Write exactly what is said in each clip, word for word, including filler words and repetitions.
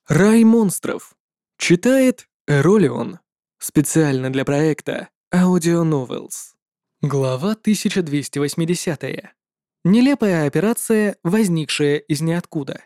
Рай монстров. Читает Эролион. Специально для проекта Audio Novels. Глава тысяча двести восемьдесят. Нелепая операция, возникшая из ниоткуда.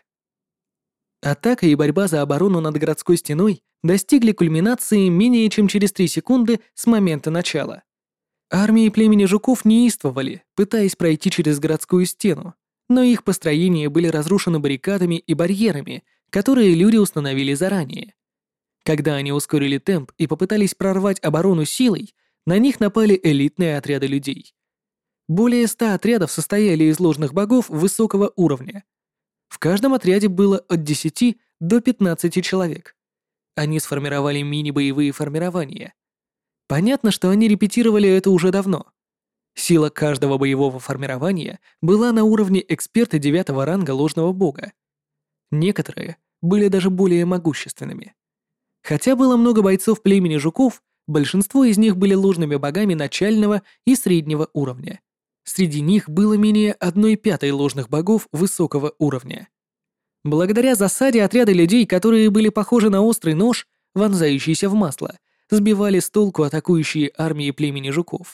Атака и борьба за оборону над городской стеной достигли кульминации менее чем через три секунды с момента начала. Армии племени жуков неистовали, пытаясь пройти через городскую стену, но их построения были разрушены баррикадами и барьерами, которые люди установили заранее. Когда они ускорили темп и попытались прорвать оборону силой, на них напали элитные отряды людей. Более ста отрядов состояли из ложных богов высокого уровня. В каждом отряде было от десяти до пятнадцати человек. Они сформировали мини-боевые формирования. Понятно, что они репетировали это уже давно. Сила каждого боевого формирования была на уровне эксперта девятого ранга ложного бога. Некоторые были даже более могущественными. Хотя было много бойцов племени жуков, большинство из них были ложными богами начального и среднего уровня. Среди них было менее одной пятой ложных богов высокого уровня. Благодаря засаде отряды людей, которые были похожи на острый нож, вонзающийся в масло, сбивали с толку атакующие армии племени жуков.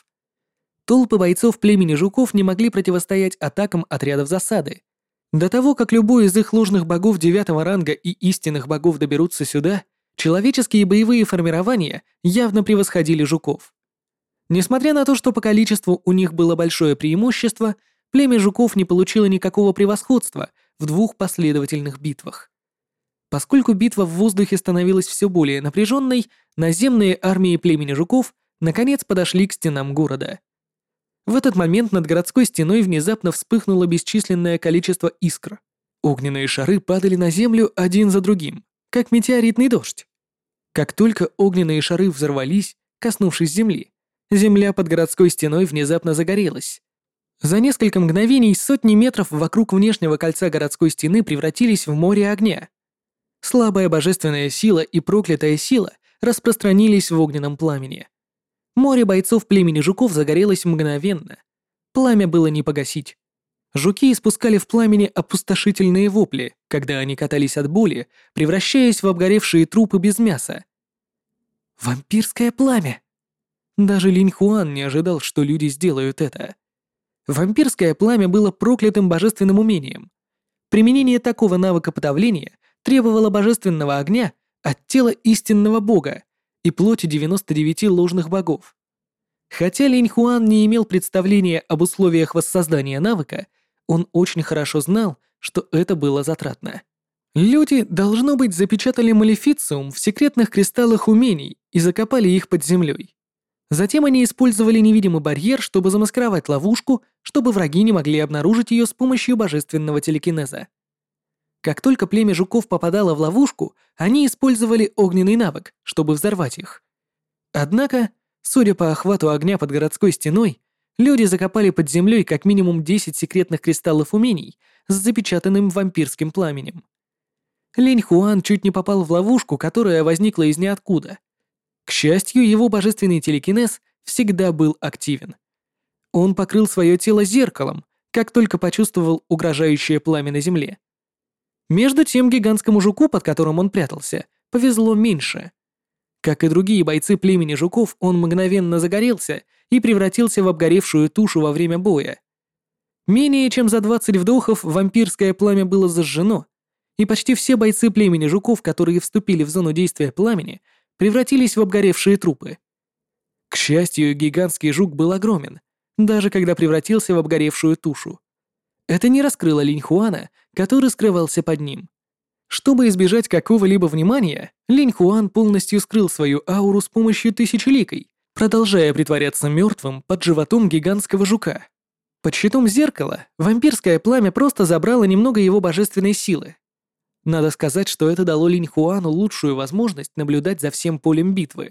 Толпы бойцов племени жуков не могли противостоять атакам отрядов засады. До того, как любой из их ложных богов девятого ранга и истинных богов доберутся сюда, человеческие боевые формирования явно превосходили жуков. Несмотря на то, что по количеству у них было большое преимущество, племя жуков не получило никакого превосходства в двух последовательных битвах. Поскольку битва в воздухе становилась все более напряженной, наземные армии племени жуков наконец подошли к стенам города. В этот момент над городской стеной внезапно вспыхнуло бесчисленное количество искр. Огненные шары падали на землю один за другим, как метеоритный дождь. Как только огненные шары взорвались, коснувшись земли, земля под городской стеной внезапно загорелась. За несколько мгновений сотни метров вокруг внешнего кольца городской стены превратились в море огня. Слабая божественная сила и проклятая сила распространились в огненном пламени. Море бойцов племени жуков загорелось мгновенно. Пламя было не погасить. Жуки испускали в пламени опустошительные вопли, когда они катались от боли, превращаясь в обгоревшие трупы без мяса. Вампирское пламя! Даже Линь Хуан не ожидал, что люди сделают это. Вампирское пламя было проклятым божественным умением. Применение такого навыка подавления требовало божественного огня от тела истинного бога и плоти девяноста девяти ложных богов. Хотя Линь Хуан не имел представления об условиях воссоздания навыка, он очень хорошо знал, что это было затратно. Люди, должно быть, запечатали малефициум в секретных кристаллах умений и закопали их под землей. Затем они использовали невидимый барьер, чтобы замаскировать ловушку, чтобы враги не могли обнаружить ее с помощью божественного телекинеза. Как только племя жуков попадало в ловушку, они использовали огненный навык, чтобы взорвать их. Однако, судя по охвату огня под городской стеной, люди закопали под землей как минимум десять секретных кристаллов умений с запечатанным вампирским пламенем. Линь Хуан чуть не попал в ловушку, которая возникла из ниоткуда. К счастью, его божественный телекинез всегда был активен. Он покрыл свое тело зеркалом, как только почувствовал угрожающее пламя на земле. Между тем гигантскому жуку, под которым он прятался, повезло меньше. Как и другие бойцы племени жуков, он мгновенно загорелся и превратился в обгоревшую тушу во время боя. Менее чем за двадцать вдохов вампирское пламя было зажжено, и почти все бойцы племени жуков, которые вступили в зону действия пламени, превратились в обгоревшие трупы. К счастью, гигантский жук был огромен, даже когда превратился в обгоревшую тушу. Это не раскрыло Линь Хуана, который скрывался под ним. Чтобы избежать какого-либо внимания, Линь Хуан полностью скрыл свою ауру с помощью тысячеликой, продолжая притворяться мертвым под животом гигантского жука. Под щитом зеркала вампирское пламя просто забрало немного его божественной силы. Надо сказать, что это дало Линь Хуану лучшую возможность наблюдать за всем полем битвы.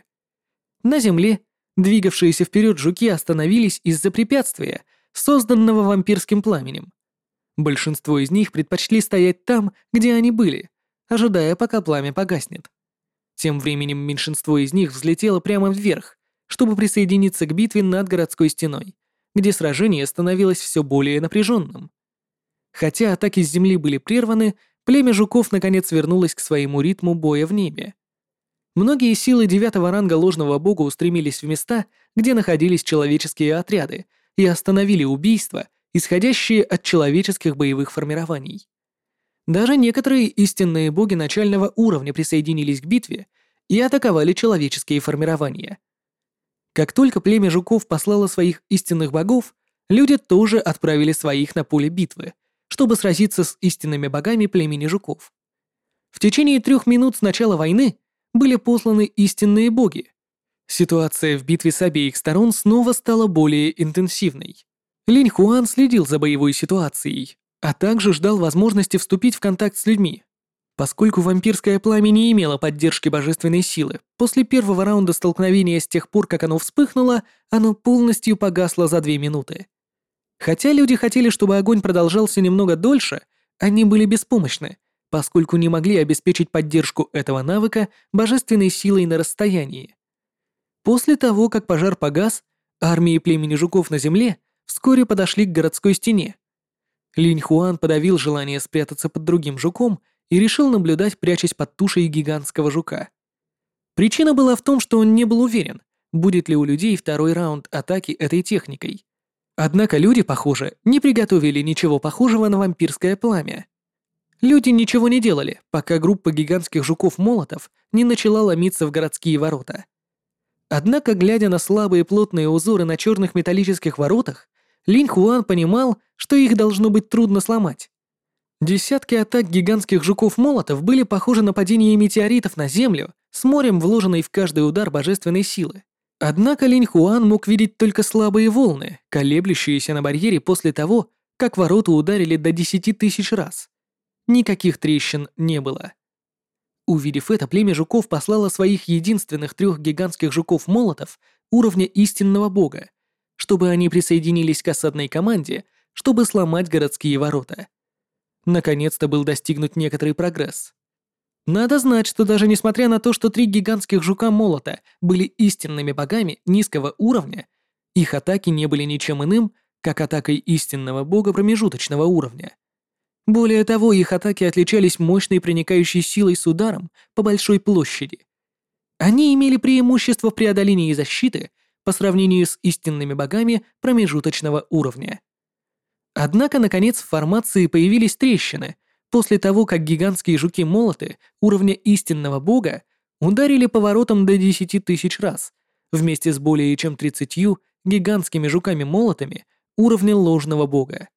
На земле двигавшиеся вперед жуки остановились из-за препятствия, созданного вампирским пламенем. Большинство из них предпочли стоять там, где они были, ожидая, пока пламя погаснет. Тем временем меньшинство из них взлетело прямо вверх, чтобы присоединиться к битве над городской стеной, где сражение становилось все более напряженным. Хотя атаки с земли были прерваны, племя жуков наконец вернулось к своему ритму боя в небе. Многие силы девятого ранга ложного бога устремились в места, где находились человеческие отряды, и остановили убийства, исходящие от человеческих боевых формирований. Даже некоторые истинные боги начального уровня присоединились к битве и атаковали человеческие формирования. Как только племя жуков послало своих истинных богов, люди тоже отправили своих на поле битвы, чтобы сразиться с истинными богами племени жуков. В течение трех минут с начала войны были посланы истинные боги. Ситуация в битве с обеих сторон снова стала более интенсивной. Линь Хуан следил за боевой ситуацией, а также ждал возможности вступить в контакт с людьми. Поскольку вампирское пламя не имело поддержки божественной силы, после первого раунда столкновения с тех пор, как оно вспыхнуло, оно полностью погасло за две минуты. Хотя люди хотели, чтобы огонь продолжался немного дольше, они были беспомощны, поскольку не могли обеспечить поддержку этого навыка божественной силой на расстоянии. После того, как пожар погас, армии племени жуков на земле вскоре подошли к городской стене. Линь Хуан подавил желание спрятаться под другим жуком и решил наблюдать, прячась под тушей гигантского жука. Причина была в том, что он не был уверен, будет ли у людей второй раунд атаки этой техникой. Однако люди, похоже, не приготовили ничего похожего на вампирское пламя. Люди ничего не делали, пока группа гигантских жуков-молотов не начала ломиться в городские ворота. Однако, глядя на слабые плотные узоры на черных металлических воротах, Линь Хуан понимал, что их должно быть трудно сломать. Десятки атак гигантских жуков-молотов были похожи на падение метеоритов на Землю с морем, вложенной в каждый удар божественной силы. Однако Линь Хуан мог видеть только слабые волны, колеблющиеся на барьере после того, как ворота ударили до десяти тысяч раз. Никаких трещин не было. Увидев это, племя жуков послало своих единственных трех гигантских жуков-молотов уровня истинного бога, чтобы они присоединились к осадной команде, чтобы сломать городские ворота. Наконец-то был достигнут некоторый прогресс. Надо знать, что даже несмотря на то, что три гигантских жука-молота были истинными богами низкого уровня, их атаки не были ничем иным, как атакой истинного бога промежуточного уровня. Более того, их атаки отличались мощной проникающей силой с ударом по большой площади. Они имели преимущество в преодолении защиты по сравнению с истинными богами промежуточного уровня. Однако, наконец, в формации появились трещины, после того, как гигантские жуки-молоты уровня истинного бога ударили по воротам до десяти тысяч раз, вместе с более чем тридцатью гигантскими жуками-молотами уровня ложного бога.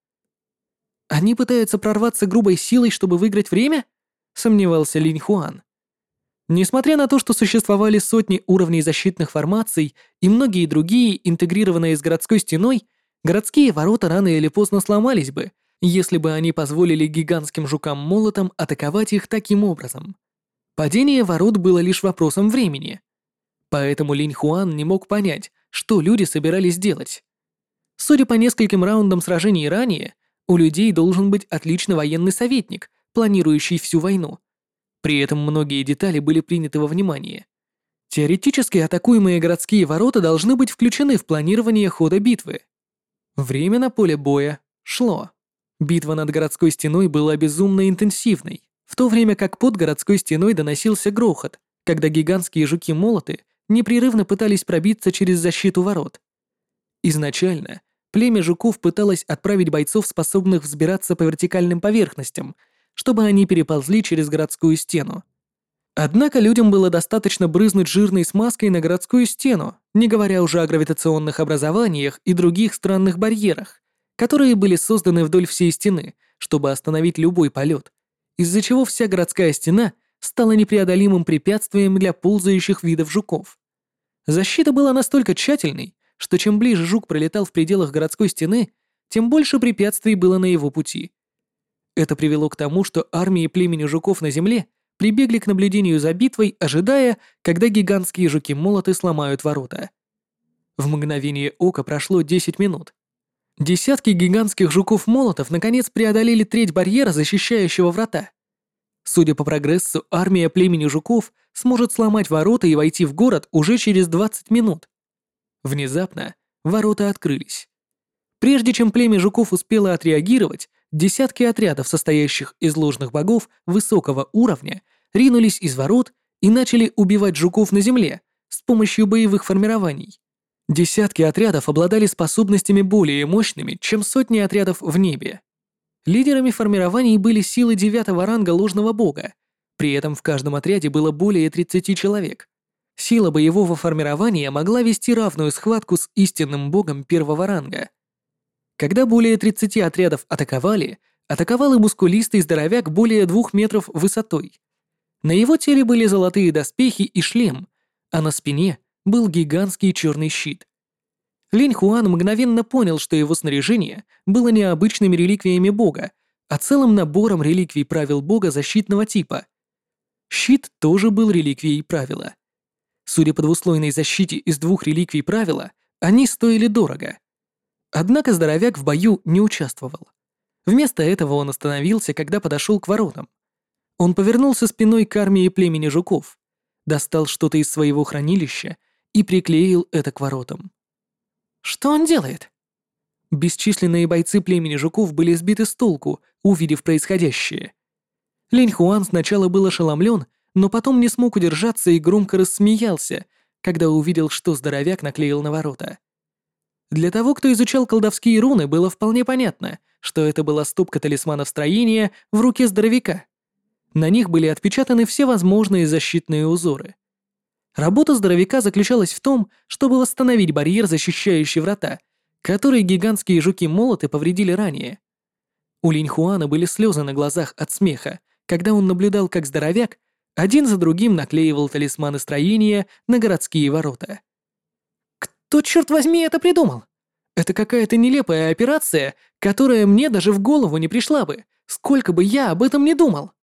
«Они пытаются прорваться грубой силой, чтобы выиграть время?» — сомневался Линь Хуан. Несмотря на то, что существовали сотни уровней защитных формаций и многие другие, интегрированные с городской стеной, городские ворота рано или поздно сломались бы, если бы они позволили гигантским жукам-молотам атаковать их таким образом. Падение ворот было лишь вопросом времени. Поэтому Линь Хуан не мог понять, что люди собирались делать. Судя по нескольким раундам сражений ранее, у людей должен быть отличный военный советник, планирующий всю войну. При этом многие детали были приняты во внимание. Теоретически атакуемые городские ворота должны быть включены в планирование хода битвы. Время на поле боя шло. Битва над городской стеной была безумно интенсивной, в то время как под городской стеной доносился грохот, когда гигантские жуки-молоты непрерывно пытались пробиться через защиту ворот. Изначально племя жуков пыталось отправить бойцов, способных взбираться по вертикальным поверхностям, чтобы они переползли через городскую стену. Однако людям было достаточно брызнуть жирной смазкой на городскую стену, не говоря уже о гравитационных образованиях и других странных барьерах, которые были созданы вдоль всей стены, чтобы остановить любой полет, из-за чего вся городская стена стала непреодолимым препятствием для ползающих видов жуков. Защита была настолько тщательной, что чем ближе жук пролетал в пределах городской стены, тем больше препятствий было на его пути. Это привело к тому, что армии племени жуков на земле прибегли к наблюдению за битвой, ожидая, когда гигантские жуки-молоты сломают ворота. В мгновение ока прошло десять минут. Десятки гигантских жуков-молотов наконец преодолели треть барьера, защищающего врата. Судя по прогрессу, армия племени жуков сможет сломать ворота и войти в город уже через двадцать минут. Внезапно ворота открылись. Прежде чем племя жуков успело отреагировать, десятки отрядов, состоящих из ложных богов высокого уровня, ринулись из ворот и начали убивать жуков на земле с помощью боевых формирований. Десятки отрядов обладали способностями более мощными, чем сотни отрядов в небе. Лидерами формирований были силы девятого ранга ложного бога, при этом в каждом отряде было более тридцати человек. Сила боевого формирования могла вести равную схватку с истинным богом первого ранга. Когда более тридцати отрядов атаковали, атаковал и мускулистый здоровяк более двух метров высотой. На его теле были золотые доспехи и шлем, а на спине был гигантский черный щит. Линь Хуан мгновенно понял, что его снаряжение было не обычными реликвиями бога, а целым набором реликвий правил бога защитного типа. Щит тоже был реликвией правила. Судя по двуслойной защите из двух реликвий правила, они стоили дорого. Однако здоровяк в бою не участвовал. Вместо этого он остановился, когда подошел к воротам. Он повернулся спиной к армии племени жуков, достал что-то из своего хранилища и приклеил это к воротам. Что он делает? Бесчисленные бойцы племени жуков были сбиты с толку, увидев происходящее. Линь Хуан сначала был ошеломлен, но потом не смог удержаться и громко рассмеялся, когда увидел, что здоровяк наклеил на ворота. Для того, кто изучал колдовские руны, было вполне понятно, что это была стопка талисманов строения в руке здоровяка. На них были отпечатаны все возможные защитные узоры. Работа здоровяка заключалась в том, чтобы восстановить барьер, защищающий врата, который гигантские жуки-молоты повредили ранее. У Линь Хуана были слезы на глазах от смеха, когда он наблюдал, как здоровяк один за другим наклеивал талисманы строения на городские ворота. Кто, черт возьми, это придумал? Это какая-то нелепая операция, которая мне даже в голову не пришла бы, сколько бы я об этом не думал.